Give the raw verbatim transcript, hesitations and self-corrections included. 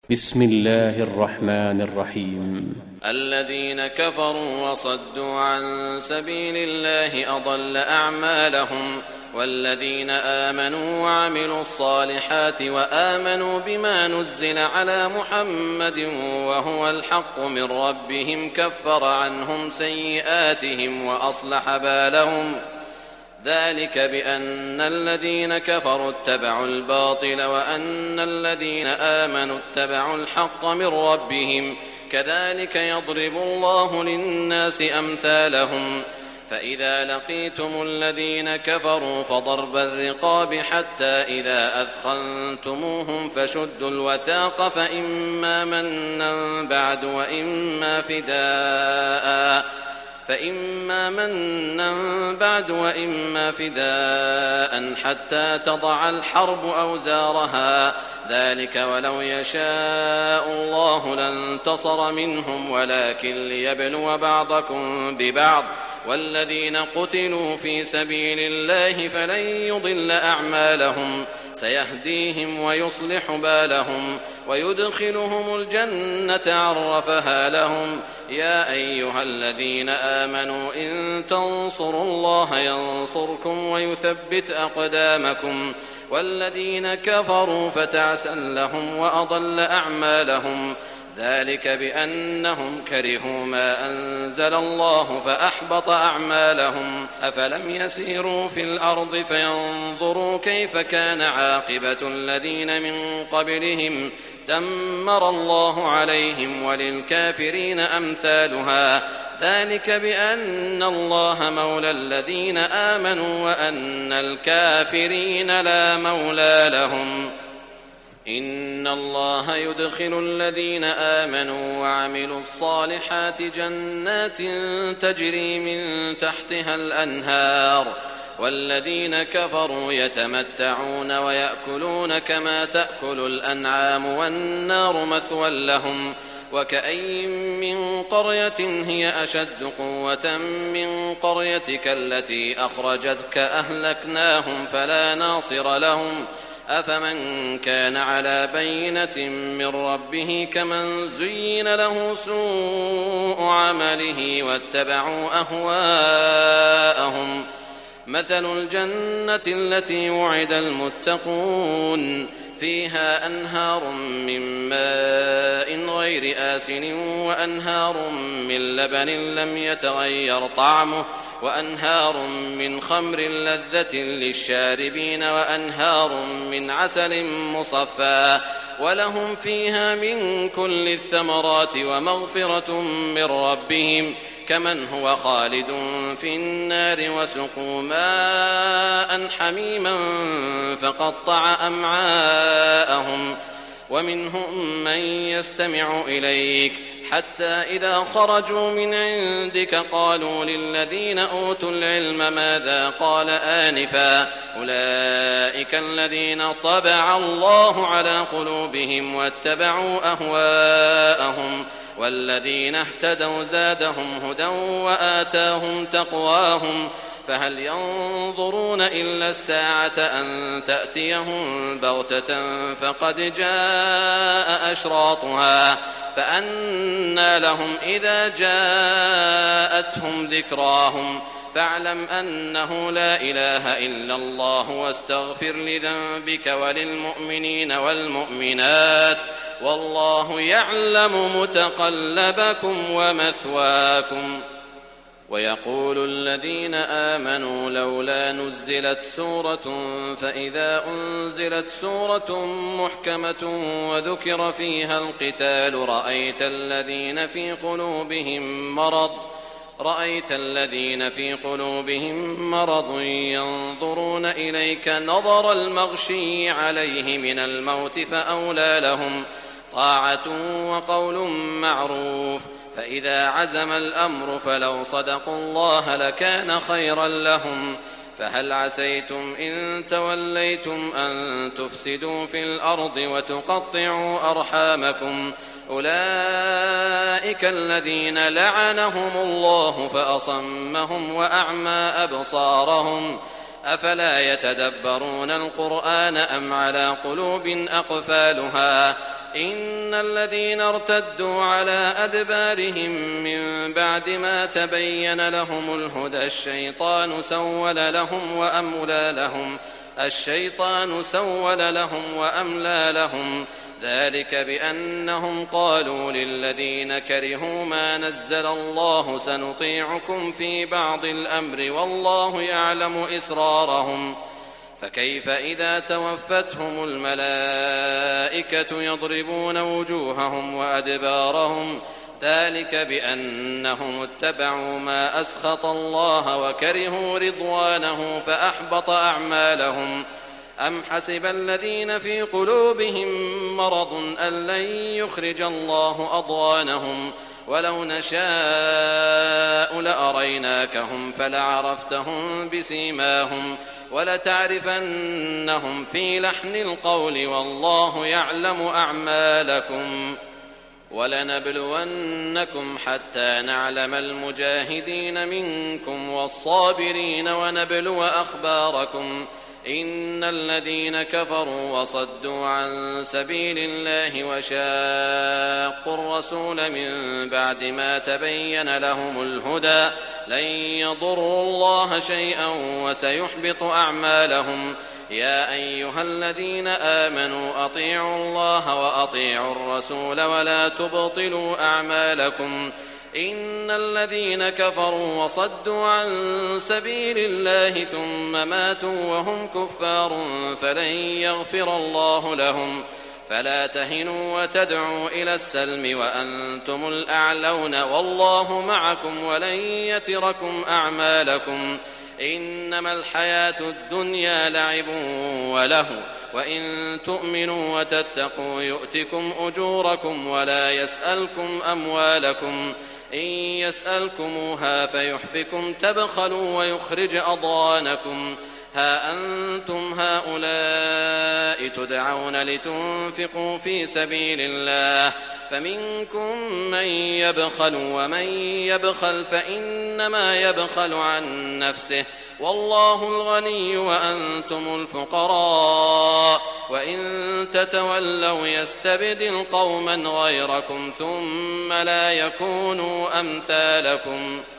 بسم الله الرحمن الرحيم. الذين كفروا وصدوا عن سبيل الله أضل أعمالهم، والذين آمنوا وعملوا الصالحات وآمنوا بما نزل على محمد وهو الحق من ربهم كفر عنهم سيئاتهم وأصلح بالهم. ذلك بأن الذين كفروا اتبعوا الباطل وأن الذين آمنوا اتبعوا الحق من ربهم، كذلك يضرب الله للناس أمثالهم. فإذا لقيتم الذين كفروا فضرب الرقاب حتى إذا أثخنتموهم فشدوا الوثاق فإما منا بعد وإما فداء فإما منا بعد وإما فداء حتى تضع الحرب أوزارها. ذلك ولو يشاء الله لانتصر منهم ولكن ليبلو بعضكم ببعض. والذين قتلوا في سبيل الله فلن يضل أعمالهم، سيهديهم ويصلح بالهم ويدخلهم الجنة عرفها لهم. يا أيها الذين آمنوا إن تنصروا الله ينصركم ويثبت أقدامكم. والذين كفروا فتعسا لهم وأضل أعمالهم. ذلك بأنهم كرهوا ما أنزل الله فأحبط أعمالهم. أفلم يسيروا في الأرض فينظروا كيف كان عاقبة الذين من قبلهم، دمر الله عليهم وللكافرين أمثالها. ذلك بأن الله مولى الذين آمنوا وأن الكافرين لا مولى لهم. إن الله يدخل الذين آمنوا وعملوا الصالحات جنات تجري من تحتها الأنهار، والذين كفروا يتمتعون ويأكلون كما تأكل الأنعام والنار مثوى لهم. وكأي من قرية هي أشد قوة من قريتك التي أخرجتك أهلكناهم فلا ناصر لهم. أفمن كان على بينة من ربه كمن زين له سوء عمله واتبعوا أهواءهم. مثل الجنة التي وعد المتقون فيها أنهار من ماء غير آسن وأنهار من لبن لم يتغير طعمه وأنهار من خمر لذة للشاربين وأنهار من عسل مصفى ولهم فيها من كل الثمرات ومغفرة من ربهم كمن هو خالد في النار وسقوا ماء حميما فقطع أمعاءهم. ومنهم من يستمع إليك حتى إذا خرجوا من عندك قالوا للذين أوتوا العلم ماذا قال آنفا أولئك الذين طبع الله على قلوبهم واتبعوا أهواءهم. والذين اهتدوا زادهم هدى وآتاهم تقواهم. فهل ينظرون إلا الساعة أن تأتيهم بغتة فقد جاء أشراطها فأنى لهم إذا جاءتهم ذكراهم. فاعلم أنه لا إله إلا الله واستغفر لذنبك وللمؤمنين والمؤمنات والله يعلم متقلبكم ومثواكم. ويقول الذين آمنوا لولا نزلت سورة فإذا أنزلت سورة محكمة وذكر فيها القتال رأيت الذين في قلوبهم مرض رأيت الذين في قلوبهم مرض ينظرون إليك نظر المغشي عليه من الموت فأولى لهم طاعة وقول معروف. فإذا عزم الأمر فلو صدقوا الله لكان خيرا لهم. فهل عسيتم إن توليتم أن تفسدوا في الأرض وتقطعوا أرحامكم أولئك الذين لعنهم الله فأصمهم وأعمى أبصارهم. أفلا يتدبرون القرآن أم على قلوب أقفالها إن الذين ارتدوا على أدبارهم من بعد ما تبين لهم الهدى الشيطان سول لهم وأملى لهم الشيطان سول لهم وأملى لهم ذلك بأنهم قالوا للذين كرهوا ما نزل الله سنطيعكم في بعض الأمر والله يعلم إسرارهم فكيف إذا توفتهم الملائكة يضربون وجوههم وأدبارهم ذلك بأنهم اتبعوا ما أسخط الله وكرهوا رضوانه فأحبط أعمالهم أم حسب الذين في قلوبهم مرض أن لن يخرج الله أضغانهم ولو نشاء لأريناكهم فلعرفتهم بسيماهم ولتعرفنهم في لحن القول والله يعلم أعمالكم ولنبلونكم حتى نعلم المجاهدين منكم والصابرين ونبلو أخباركم إن الذين كفروا وصدوا عن سبيل الله وشاقوا الرسول من بعد ما تبين لهم الهدى لن يضروا الله شيئا وسيحبط أعمالهم يا أيها الذين آمنوا أطيعوا الله وأطيعوا الرسول ولا تبطلوا أعمالكم إن الذين كفروا وصدوا عن سبيل الله ثم ماتوا وهم كفار فلن يغفر الله لهم فلا تهنوا وتدعوا إلى السلم وأنتم الأعلون والله معكم ولن يتركم أعمالكم إنما الحياة الدنيا لعب وله وإن تؤمنوا وتتقوا يؤتكم أجوركم ولا يسألكم أموالكم إن يسألكموها فيحفكم تبخلوا ويخرج أضغانكم ها أنتم هؤلاء تدعون لتنفقوا في سبيل الله فمنكم من يبخل ومن يبخل فإنما يبخل عن نفسه والله الغني وأنتم الفقراء وإن تتولوا يستبدل قوما غيركم ثم لا يكونوا أمثالكم